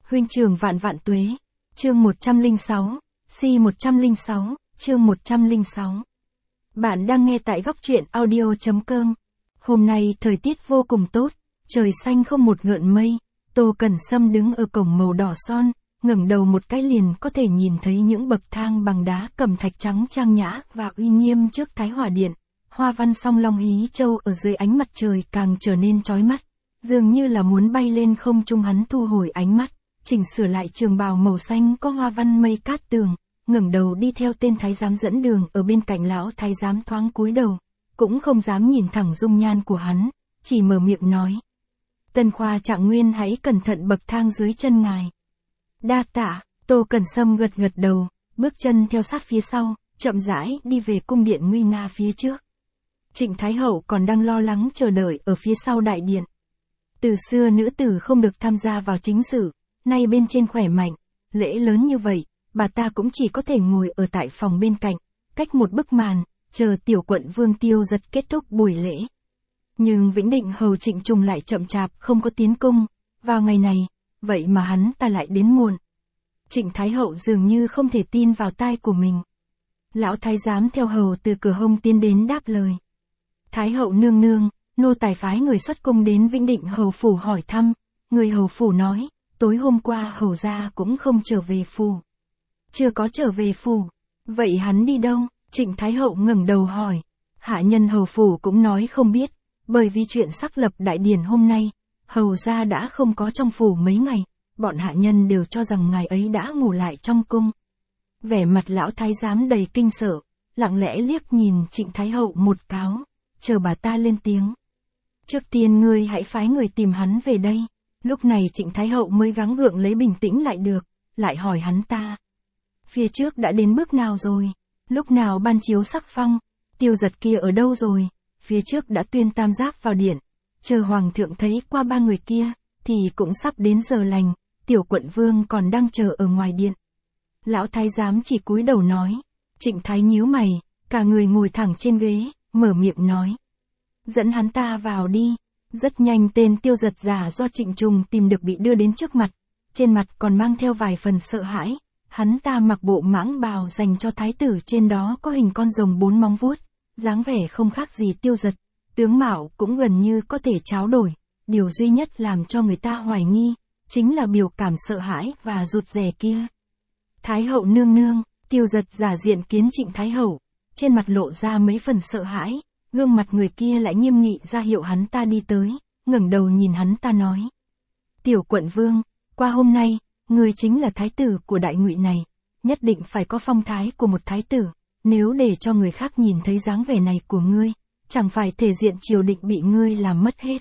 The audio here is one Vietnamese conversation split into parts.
Huynh trưởng vạn vạn tuế. Chương 106, Si 106, chương 106. Bạn đang nghe tại góc truyện audio.com. Hôm nay thời tiết vô cùng tốt, trời xanh không một gợn mây. Tô Cẩn Sâm đứng ở cổng màu đỏ son, ngẩng đầu một cái liền có thể nhìn thấy những bậc thang bằng đá cẩm thạch trắng trang nhã và uy nghiêm trước Thái Hòa Điện. Hoa văn song long hí châu ở dưới ánh mặt trời càng trở nên chói mắt, dường như là muốn bay lên không trung. Hắn thu hồi ánh mắt, chỉnh sửa lại trường bào màu xanh có hoa văn mây cát tường, ngẩng đầu đi theo tên thái giám dẫn đường ở bên cạnh. Lão thái giám thoáng cúi đầu, cũng không dám nhìn thẳng dung nhan của hắn, chỉ mở miệng nói: Tân Khoa Trạng Nguyên, hãy cẩn thận bậc thang dưới chân ngài. Đa tạ. Tô Cẩn Sâm gật gật đầu, bước chân theo sát phía sau, chậm rãi đi về cung điện nguy nga phía trước. Trịnh Thái Hậu còn đang lo lắng chờ đợi ở phía sau đại điện. Từ xưa nữ tử không được tham gia vào chính sự, nay bên trên khỏe mạnh, lễ lớn như vậy, bà ta cũng chỉ có thể ngồi ở tại phòng bên cạnh, cách một bức màn, chờ tiểu quận vương Tiêu Giật kết thúc buổi lễ. Nhưng Vĩnh Định hầu Trịnh Trùng lại chậm chạp không có tiến cung, vào ngày này, vậy mà hắn ta lại đến muộn. Trịnh Thái Hậu dường như không thể tin vào tai của mình. Lão thái giám theo hầu từ cửa hông tiến đến đáp lời: Thái Hậu nương nương, nô tài phái người xuất cung đến Vĩnh Định hầu phủ hỏi thăm. Người hầu phủ nói, tối hôm qua hầu gia cũng không trở về phủ. Chưa có trở về phủ. Vậy hắn đi đâu? Trịnh Thái Hậu ngẩng đầu hỏi. Hạ nhân hầu phủ cũng nói không biết, bởi vì chuyện xác lập đại điển hôm nay, hầu gia đã không có trong phủ mấy ngày, bọn hạ nhân đều cho rằng ngài ấy đã ngủ lại trong cung. Vẻ mặt lão thái giám đầy kinh sợ, lặng lẽ liếc nhìn Trịnh Thái Hậu một cáo, chờ bà ta lên tiếng. Trước tiên ngươi hãy phái người tìm hắn về đây. Lúc này Trịnh Thái Hậu mới gắng gượng lấy bình tĩnh lại được, lại hỏi hắn ta: Phía trước đã đến bước nào rồi? Lúc nào ban chiếu sắc phong? Tiêu Giật kia ở đâu rồi? Phía trước đã tuyên tam giác vào điện, chờ hoàng thượng thấy qua ba người kia, thì cũng sắp đến giờ lành, tiểu quận vương còn đang chờ ở ngoài điện. Lão thái giám chỉ cúi đầu nói. Trịnh Thái nhíu mày, cả người ngồi thẳng trên ghế, mở miệng nói: Dẫn hắn ta vào đi. Rất nhanh tên Tiêu Giật giả do Trịnh Trùng tìm được bị đưa đến trước mặt, trên mặt còn mang theo vài phần sợ hãi. Hắn ta mặc bộ mãng bào dành cho thái tử, trên đó có hình con rồng 4 móng vuốt, dáng vẻ không khác gì Tiêu Giật, tướng mạo cũng gần như có thể tráo đổi. Điều duy nhất làm cho người ta hoài nghi, chính là biểu cảm sợ hãi và rụt rè kia. Thái Hậu nương nương. Tiêu Giật giả diện kiến Trịnh Thái Hậu, trên mặt lộ ra mấy phần sợ hãi, gương mặt người kia lại nghiêm nghị ra hiệu hắn ta đi tới, ngẩng đầu nhìn hắn ta nói: Tiểu quận vương, qua hôm nay, ngươi chính là thái tử của đại ngụy này, nhất định phải có phong thái của một thái tử, nếu để cho người khác nhìn thấy dáng vẻ này của ngươi, chẳng phải thể diện triều đình bị ngươi làm mất hết.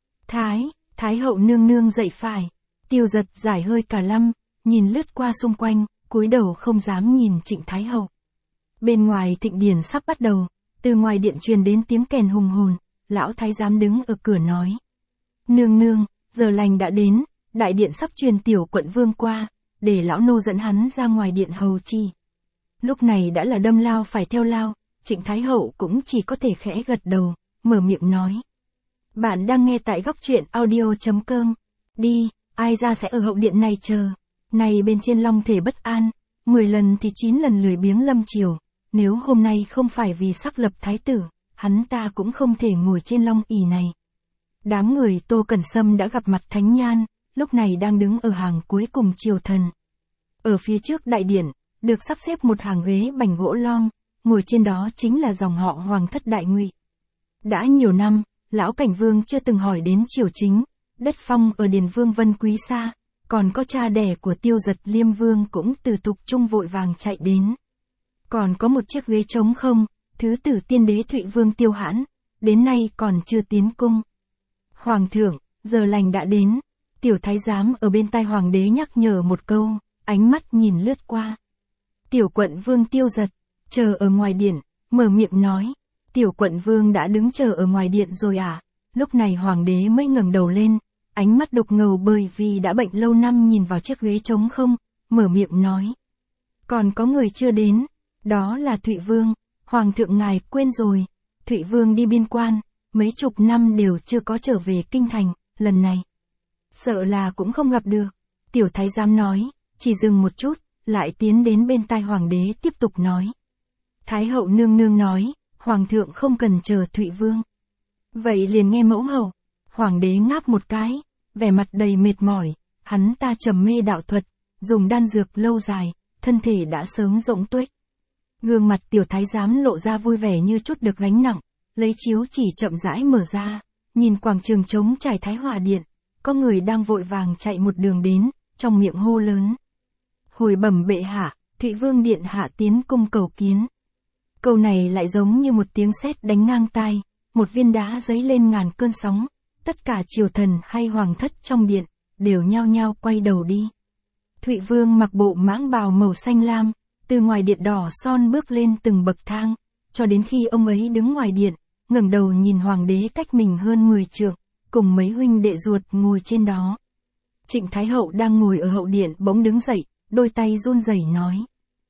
Thái Hậu nương nương dậy phải. Tiêu Giật giải hơi cả lăm, nhìn lướt qua xung quanh, cúi đầu không dám nhìn Trịnh Thái Hậu. Bên ngoài thịnh điển sắp bắt đầu, từ ngoài điện truyền đến tiếng kèn hùng hồn. Lão thái giám đứng ở cửa nói: Nương nương, giờ lành đã đến, đại điện sắp truyền tiểu quận vương qua, để lão nô dẫn hắn ra ngoài điện hầu chi. Lúc này đã là đâm lao phải theo lao, Trịnh Thái Hậu cũng chỉ có thể khẽ gật đầu, mở miệng nói: Bạn đang nghe tại góc truyện audio.com. Đi, ai ra sẽ ở hậu điện này chờ. Này bên trên long thể bất an, 10 lần thì 9 lần lười biếng lâm chiều. Nếu hôm nay không phải vì xác lập thái tử, hắn ta cũng không thể ngồi trên long ỷ này. Đám người Tô Cẩn Sâm đã gặp mặt Thánh Nhan, lúc này đang đứng ở hàng cuối cùng triều thần. Ở phía trước đại điện, được sắp xếp một hàng ghế bành gỗ lom, ngồi trên đó chính là dòng họ Hoàng thất Đại Ngụy. Đã nhiều năm, lão Cảnh Vương chưa từng hỏi đến triều chính, đất phong ở Điền Vương Vân Quý xa, còn có cha đẻ của Tiêu Giật Liêm Vương cũng từ Thục Trung vội vàng chạy đến. Còn có một chiếc ghế trống không, thứ tử tiên đế Thụy Vương Tiêu Hãn, đến nay còn chưa tiến cung. Hoàng thượng, giờ lành đã đến. Tiểu thái giám ở bên tai hoàng đế nhắc nhở một câu, ánh mắt nhìn lướt qua. Tiểu quận vương Tiêu Giật, chờ ở ngoài điện, mở miệng nói: Tiểu quận vương đã đứng chờ ở ngoài điện rồi à? Lúc này hoàng đế mới ngẩng đầu lên, ánh mắt đục ngầu bởi vì đã bệnh lâu năm, nhìn vào chiếc ghế trống không, mở miệng nói: Còn có người chưa đến, đó là Thụy Vương. Hoàng thượng ngài quên rồi, Thụy Vương đi biên quan, mấy chục năm đều chưa có trở về kinh thành, lần này sợ là cũng không gặp được. Tiểu thái giám nói, chỉ dừng một chút, lại tiến đến bên tai hoàng đế tiếp tục nói. Thái hậu nương nương nói, hoàng thượng không cần chờ Thụy Vương. Vậy liền nghe mẫu hậu. Hoàng đế ngáp một cái, vẻ mặt đầy mệt mỏi, hắn ta trầm mê đạo thuật, dùng đan dược lâu dài, thân thể đã sớm rỗng tuếch. Gương mặt tiểu thái giám lộ ra vui vẻ như chút được gánh nặng, lấy chiếu chỉ chậm rãi mở ra, nhìn quảng trường trống trải Thái Hòa Điện, có người đang vội vàng chạy một đường đến, trong miệng hô lớn. Hồi bẩm bệ hạ, Thụy Vương điện hạ tiến cung cầu kiến. Câu này lại giống như một tiếng sét đánh ngang tai, một viên đá giấy lên ngàn cơn sóng, tất cả triều thần hay hoàng thất trong điện, đều nhao nhao quay đầu đi. Thụy Vương mặc bộ mãng bào màu xanh lam, từ ngoài điện đỏ son bước lên từng bậc thang, cho đến khi ông ấy đứng ngoài điện, ngẩng đầu nhìn hoàng đế cách mình hơn 10 trượng, cùng mấy huynh đệ ruột ngồi trên đó. Trịnh Thái Hậu đang ngồi ở hậu điện bỗng đứng dậy, đôi tay run rẩy nói.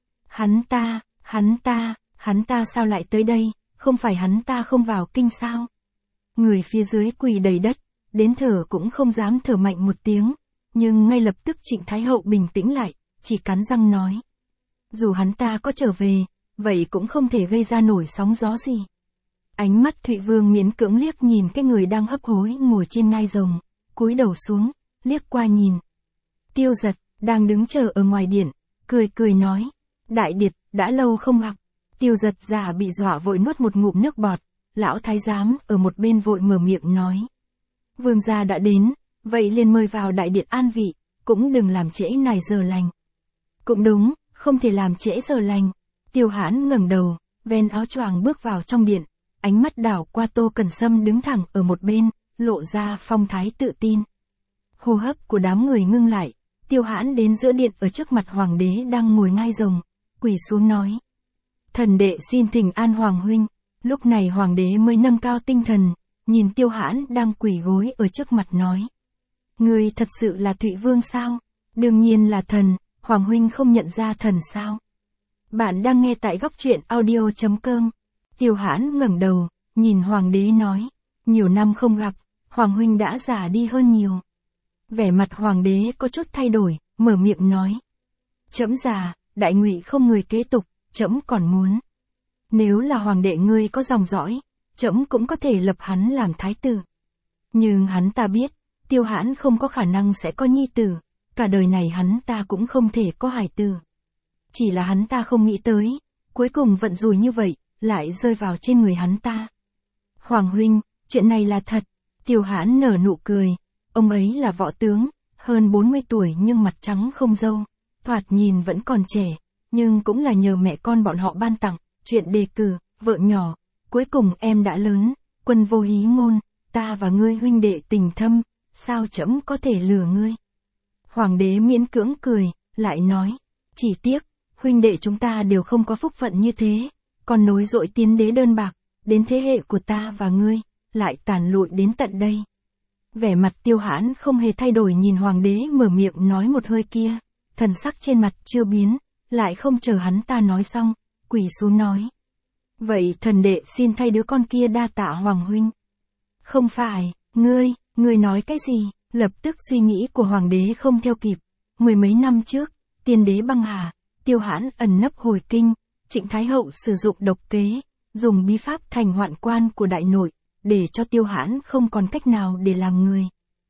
Hắn ta sao lại tới đây, không phải hắn ta không vào kinh sao? Người phía dưới quỳ đầy đất, đến thở cũng không dám thở mạnh một tiếng, nhưng ngay lập tức Trịnh Thái Hậu bình tĩnh lại, chỉ cắn răng nói. Dù hắn ta có trở về, vậy cũng không thể gây ra nổi sóng gió gì. Ánh mắt Thụy Vương miễn cưỡng liếc nhìn cái người đang hấp hối ngồi trên ngai rồng, cúi đầu xuống, liếc qua nhìn. Tiêu Giật, đang đứng chờ ở ngoài điện, cười nói. Đại điệt, đã lâu không gặp. Tiêu Giật giả bị dọa vội nuốt một ngụm nước bọt, lão thái giám ở một bên vội mở miệng nói. Vương gia đã đến, vậy liền mời vào đại điện an vị, cũng đừng làm trễ nải giờ lành. Cũng đúng, không thể làm trễ giờ lành. Tiêu Hãn ngẩng đầu, ven áo choàng bước vào trong điện, ánh mắt đảo qua Tô Cẩn Sâm đứng thẳng ở một bên, lộ ra phong thái tự tin. Hô hấp của đám người ngưng lại, Tiêu Hãn đến giữa điện ở trước mặt hoàng đế đang ngồi ngai rồng, quỳ xuống nói. Thần đệ xin thỉnh an hoàng huynh. Lúc này hoàng đế mới nâng cao tinh thần, nhìn Tiêu Hãn đang quỳ gối ở trước mặt nói. Ngươi thật sự là Thụy Vương sao? Đương nhiên là thần, hoàng huynh không nhận ra thần sao? Bạn đang nghe tại góc truyện audio.com. Tiêu Hãn ngẩng đầu, nhìn hoàng đế nói. Nhiều năm không gặp, hoàng huynh đã già đi hơn nhiều. Vẻ mặt hoàng đế có chút thay đổi, mở miệng nói. Trẫm già, đại ngụy không người kế tục, trẫm còn muốn. Nếu là hoàng đệ ngươi có dòng dõi, trẫm cũng có thể lập hắn làm thái tử. Nhưng hắn ta biết, Tiêu Hãn không có khả năng sẽ có nhi tử, cả đời này hắn ta cũng không thể có hài tử. Chỉ là hắn ta không nghĩ tới, cuối cùng vận rủi như vậy, lại rơi vào trên người hắn ta. Hoàng huynh, chuyện này là thật. Tiêu Hãn nở nụ cười, ông ấy là võ tướng, hơn 40 tuổi nhưng mặt trắng không râu, thoạt nhìn vẫn còn trẻ, nhưng cũng là nhờ mẹ con bọn họ ban tặng, chuyện đề cử, vợ nhỏ, cuối cùng em đã lớn, quân vô hí ngôn, ta và ngươi huynh đệ tình thâm, sao trẫm có thể lừa ngươi? Hoàng đế miễn cưỡng cười, lại nói, chỉ tiếc, huynh đệ chúng ta đều không có phúc phận như thế, còn nối dội tiến đế đơn bạc, đến thế hệ của ta và ngươi, lại tàn lụi đến tận đây. Vẻ mặt Tiêu Hãn không hề thay đổi nhìn hoàng đế mở miệng nói một hơi kia, thần sắc trên mặt chưa biến, lại không chờ hắn ta nói xong, quỳ xuống nói. Vậy thần đệ xin thay đứa con kia đa tạ hoàng huynh. Không phải, ngươi nói cái gì? Lập tức suy nghĩ của hoàng đế không theo kịp. Mười mấy năm trước, tiên đế băng hà, Tiêu Hãn ẩn nấp hồi kinh, Trịnh Thái Hậu sử dụng độc kế, dùng bí pháp thành hoạn quan của đại nội, để cho Tiêu Hãn không còn cách nào để làm người.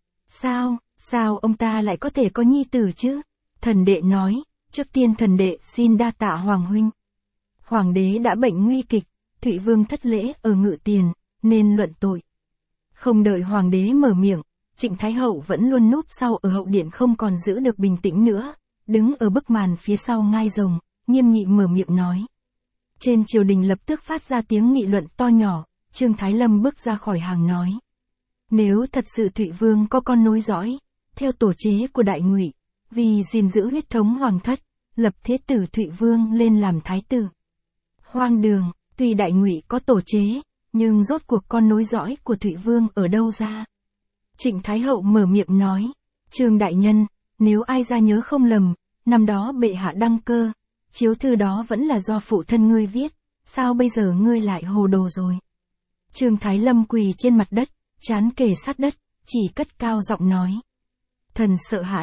Sao ông ta lại có thể có nhi tử chứ? Thần đệ nói, trước tiên thần đệ xin đa tạ hoàng huynh. Hoàng đế đã bệnh nguy kịch, Thụy Vương thất lễ ở Ngự Tiền, nên luận tội. Không đợi hoàng đế mở miệng, Trịnh Thái Hậu vẫn luôn núp sau ở hậu điện không còn giữ được bình tĩnh nữa, đứng ở bức màn phía sau ngai rồng, nghiêm nghị mở miệng nói. Trên triều đình lập tức phát ra tiếng nghị luận to nhỏ, Trương Thái Lâm bước ra khỏi hàng nói. Nếu thật sự Thụy Vương có con nối dõi, theo tổ chế của đại ngụy, vì gìn giữ huyết thống hoàng thất, lập thế tử Thụy Vương lên làm thái tử. Hoang đường, tuy đại ngụy có tổ chế, nhưng rốt cuộc con nối dõi của Thụy Vương ở đâu ra? Trịnh Thái Hậu mở miệng nói, Trương đại nhân, nếu ai ra nhớ không lầm, năm đó bệ hạ đăng cơ, chiếu thư đó vẫn là do phụ thân ngươi viết, sao bây giờ ngươi lại hồ đồ rồi? Trương Thái Lâm quỳ trên mặt đất, trán kề sát đất, chỉ cất cao giọng nói. Thần sợ hãi,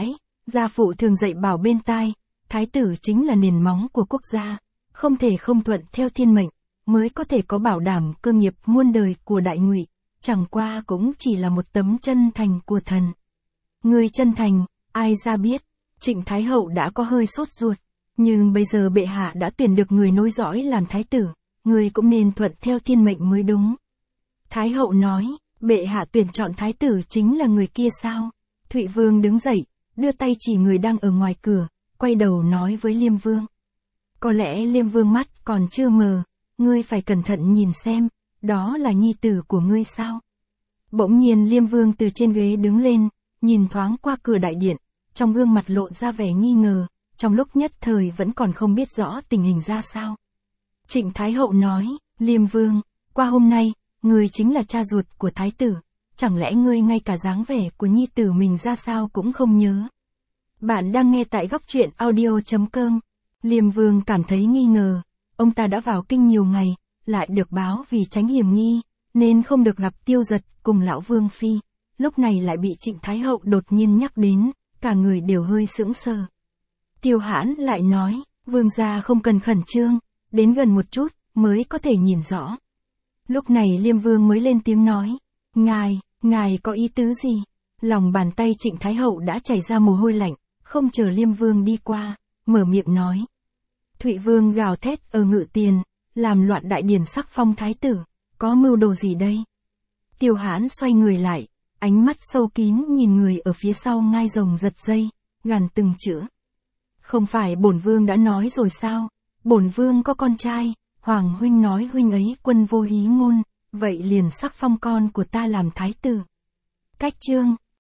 Gia phụ thường dạy bảo bên tai, thái tử chính là nền móng của quốc gia, không thể không thuận theo thiên mệnh, mới có thể có bảo đảm cơ nghiệp muôn đời của đại ngụy, chẳng qua cũng chỉ là một tấm chân thành của thần. Người chân thành, ai ra biết, Trịnh Thái Hậu đã có hơi sốt ruột, nhưng bây giờ bệ hạ đã tuyển được người nối dõi làm thái tử, người cũng nên thuận theo thiên mệnh mới đúng. Thái Hậu nói, bệ hạ tuyển chọn thái tử chính là người kia sao? Thụy Vương đứng dậy, đưa tay chỉ người đang ở ngoài cửa, quay đầu nói với Liêm Vương. Có lẽ Liêm Vương mắt còn chưa mờ, ngươi phải cẩn thận nhìn xem, đó là nhi tử của ngươi sao? Bỗng nhiên Liêm Vương từ trên ghế đứng lên, nhìn thoáng qua cửa đại điện, trong gương mặt lộ ra vẻ nghi ngờ, trong lúc nhất thời vẫn còn không biết rõ tình hình ra sao. Trịnh Thái Hậu nói, Liêm Vương, qua hôm nay, ngươi chính là cha ruột của thái tử, chẳng lẽ ngươi ngay cả dáng vẻ của nhi tử mình ra sao cũng không nhớ? Bạn đang nghe tại góc truyện audio.com. Liêm Vương cảm thấy nghi ngờ, ông ta đã vào kinh nhiều ngày, lại được báo vì tránh hiểm nghi, nên không được gặp Tiêu Dật cùng lão Vương Phi, lúc này lại bị Trịnh Thái Hậu đột nhiên nhắc đến, cả người đều hơi sững sờ. Tiêu Hãn lại nói, Vương gia không cần khẩn trương, đến gần một chút, mới có thể nhìn rõ. Lúc này Liêm Vương mới lên tiếng nói, ngài có ý tứ gì? Lòng bàn tay Trịnh Thái Hậu đã chảy ra mồ hôi lạnh, không chờ Liêm Vương đi qua, mở miệng nói. Thụy Vương gào thét ở Ngự Tiền, làm loạn đại điển sắc phong thái tử, có mưu đồ gì đây? Tiêu Hãn xoay người lại, ánh mắt sâu kín nhìn người ở phía sau ngai rồng giật dây, gằn từng chữ. Không phải bổn vương đã nói rồi sao? Bổn vương có con trai, Hoàng huynh nói huynh ấy quân vô hí ngôn, vậy liền sắc phong con của ta làm thái tử. Cách chương